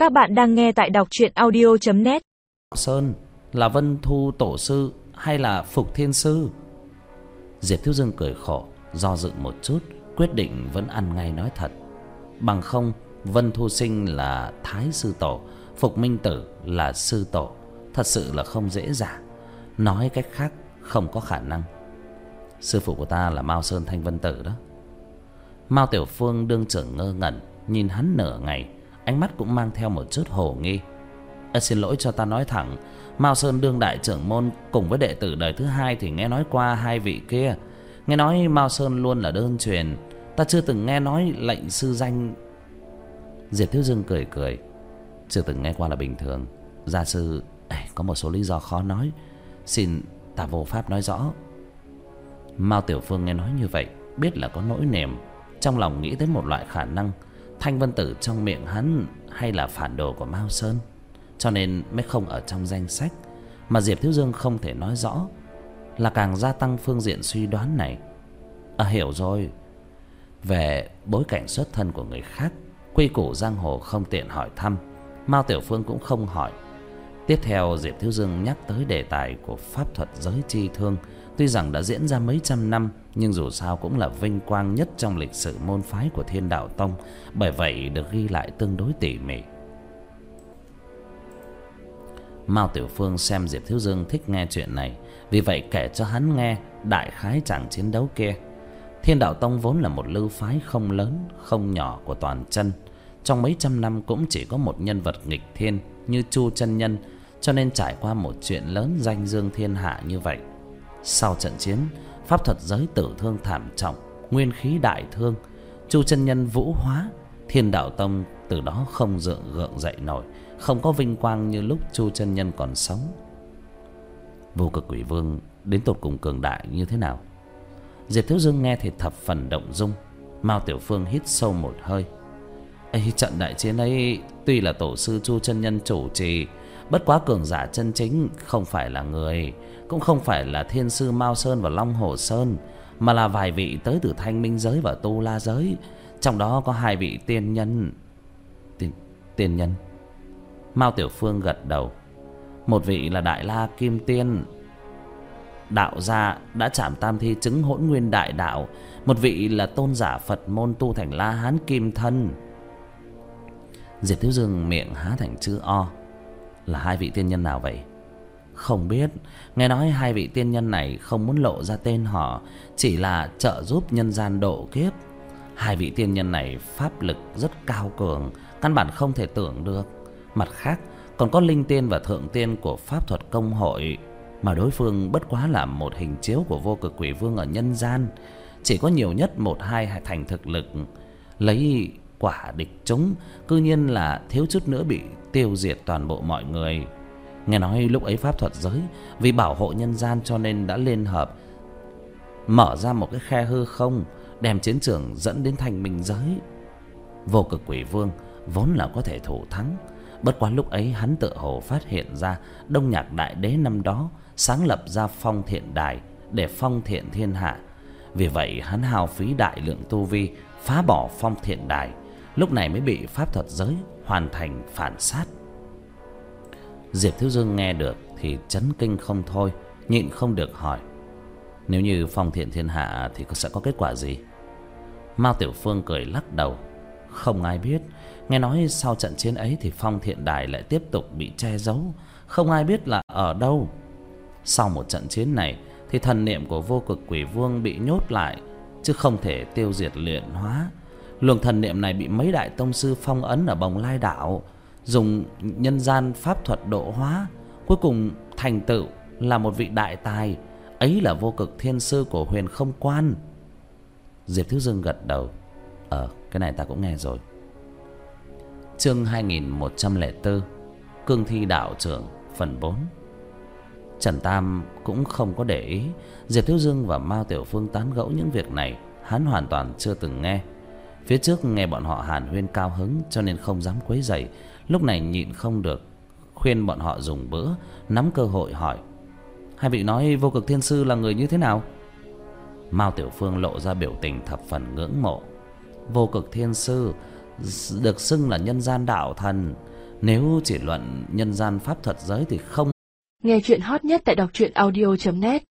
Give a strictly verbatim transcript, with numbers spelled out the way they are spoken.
Các bạn đang nghe tại đọc truyện audio chấm net. Sơn là Vân Thu tổ sư hay là Phục Thiên sư? Diệp Thiếu Dương cười khổ, do dự một chút, quyết định vẫn ăn ngay nói thật. Bằng không, Vân Thu Sinh là Thái sư tổ, Phục Minh Tử là sư tổ, thật sự là không dễ dàng. Nói cách khác, không có khả năng. Sư phụ của ta là Mao Sơn Thanh Vân Tử đó. Mao Tiểu Phương đương trưởng ngơ ngẩn, nhìn hắn nửa ngày, ánh mắt cũng mang theo một chút hồ nghi. À, xin lỗi, cho ta nói thẳng, Mao Sơn đương đại trưởng môn cùng với đệ tử đời thứ hai thì nghe nói qua hai vị kia. Nghe nói Mao Sơn luôn là đơn truyền, ta chưa từng nghe nói lệnh sư danh. Diệp Thiếu Dương cười cười, chưa từng nghe qua là bình thường. Gia sư ê, có một số lý do khó nói, xin ta vô pháp nói rõ. Mao Tiểu Phương nghe nói như vậy, biết là có nỗi niềm, trong lòng nghĩ tới một loại khả năng Thanh Vân Tử trong miệng hắn hay là phản đồ của Mao Sơn, cho nên mới không ở trong danh sách. Mà Diệp Thiếu Dương không thể nói rõ, là càng gia tăng phương diện suy đoán này. À, hiểu rồi. Về bối cảnh xuất thân của người khác, quy củ giang hồ không tiện hỏi thăm, Mao Tiểu Phương cũng không hỏi. Tiếp theo Diệp Thiếu Dương nhắc tới đề tài của pháp thuật giới chi thương. Tuy rằng đã diễn ra mấy trăm năm, nhưng dù sao cũng là vinh quang nhất trong lịch sử môn phái của Thiên Đạo Tông, bởi vậy được ghi lại tương đối tỉ mỉ. Mao Tiểu Phương xem Diệp Thiếu Dương thích nghe chuyện này, vì vậy kể cho hắn nghe đại khái chàng chiến đấu kia. Thiên Đạo Tông vốn là một lưu phái không lớn không nhỏ của toàn chân, trong mấy trăm năm cũng chỉ có một nhân vật nghịch thiên như Chu chân nhân, cho nên trải qua một chuyện lớn danh dương thiên hạ như vậy. Sau trận chiến, pháp thuật giới tử thương thảm trọng, nguyên khí đại thương, Chu chân nhân vũ hóa, Thiên Đạo Tông từ đó không dựng gượng dậy nổi, không có vinh quang như lúc Chu chân nhân còn sống. Vô Cực Quỷ Vương đến tột cùng cường đại như thế nào? Diệp Thiếu Dương nghe thì thập phần động dung. Mao Tiểu Phương hít sâu một hơi. Ấy, trận đại chiến ấy tuy là tổ sư Chu chân nhân chủ trì, bất quá cường giả chân chính không phải là người, cũng không phải là thiên sư Mao Sơn và Long Hồ Sơn, mà là vài vị tới từ Thanh Minh giới và Tu La giới. Trong đó có hai vị tiên nhân. Tiên, tiên nhân? Mao Tiểu Phương gật đầu. Một vị là Đại La Kim Tiên, đạo gia đã chạm tam thi chứng hỗn nguyên đại đạo. Một vị là tôn giả Phật môn tu thành La Hán Kim Thân. Diệp Thiếu Dương miệng há thành chữ O. Là hai vị tiên nhân nào vậy? Không biết. Nghe nói hai vị tiên nhân này không muốn lộ ra tên họ, chỉ là trợ giúp nhân gian độ kiếp. Hai vị tiên nhân này pháp lực rất cao cường, căn bản không thể tưởng được. Mặt khác còn có linh tiên và thượng tiên của pháp thuật công hội, mà đối phương bất quá là một hình chiếu của Vô Cực Quỷ Vương ở nhân gian, chỉ có nhiều nhất một hai thành thực lực, lấy quả địch chúng, cư nhiên là thiếu chút nữa bị tiêu diệt toàn bộ mọi người. Nghe nói lúc ấy pháp thuật giới vì bảo hộ nhân gian cho nên đã liên hợp mở ra một cái khe hư không, đem chiến trường dẫn đến Thanh Minh giới. Vô Cực Quỷ Vương vốn là có thể thủ thắng, bất quá lúc ấy hắn tự hồ phát hiện ra Đông Nhạc Đại Đế năm đó sáng lập ra Phong Thiện Đài để phong thiện thiên hạ, vì vậy hắn hao phí đại lượng tu vi phá bỏ Phong Thiện Đài, lúc này mới bị pháp thuật giới hoàn thành phản sát. Diệp Thiếu Dương nghe được thì chấn kinh không thôi, nhịn không được hỏi: nếu như phong thiện thiên hạ thì sẽ có kết quả gì? Mao Tiểu Phương cười lắc đầu: không ai biết. Nghe nói sau trận chiến ấy thì Phong Thiện Đài lại tiếp tục bị che giấu, không ai biết là ở đâu. Sau một trận chiến này thì thần niệm của Vô Cực Quỷ Vương bị nhốt lại, chứ không thể tiêu diệt luyện hóa. Luồng thần niệm này bị mấy đại tông sư phong ấn ở Bồng Lai đảo, dùng nhân gian pháp thuật độ hóa, cuối cùng thành tựu là một vị đại tài, ấy là Vô Cực Thiên sư của Huyền Không Quan. Diệp Thiếu Dương gật đầu: Ờ, cái này ta cũng nghe rồi. Chương hai nghìn một trăm lẻ bốn, Cương Thi Đạo Trưởng, phần bốn. Trần Tam cũng không có để ý. Diệp Thiếu Dương và Mao Tiểu Phương tán gẫu những việc này, hắn hoàn toàn chưa từng nghe. Phía trước nghe bọn họ hàn huyên cao hứng, cho nên không dám quấy rầy. Lúc này nhịn không được, khuyên bọn họ dùng bữa, nắm cơ hội hỏi: hai vị nói Vô Cực Thiên sư là người như thế nào? Mao Tiểu Phương lộ ra biểu tình thập phần ngưỡng mộ. Vô Cực Thiên sư được xưng là nhân gian đạo thần, Nếu chỉ luận nhân gian pháp thuật giới thì không. Nghe chuyện hot nhất tại đọc truyện audio chấm net.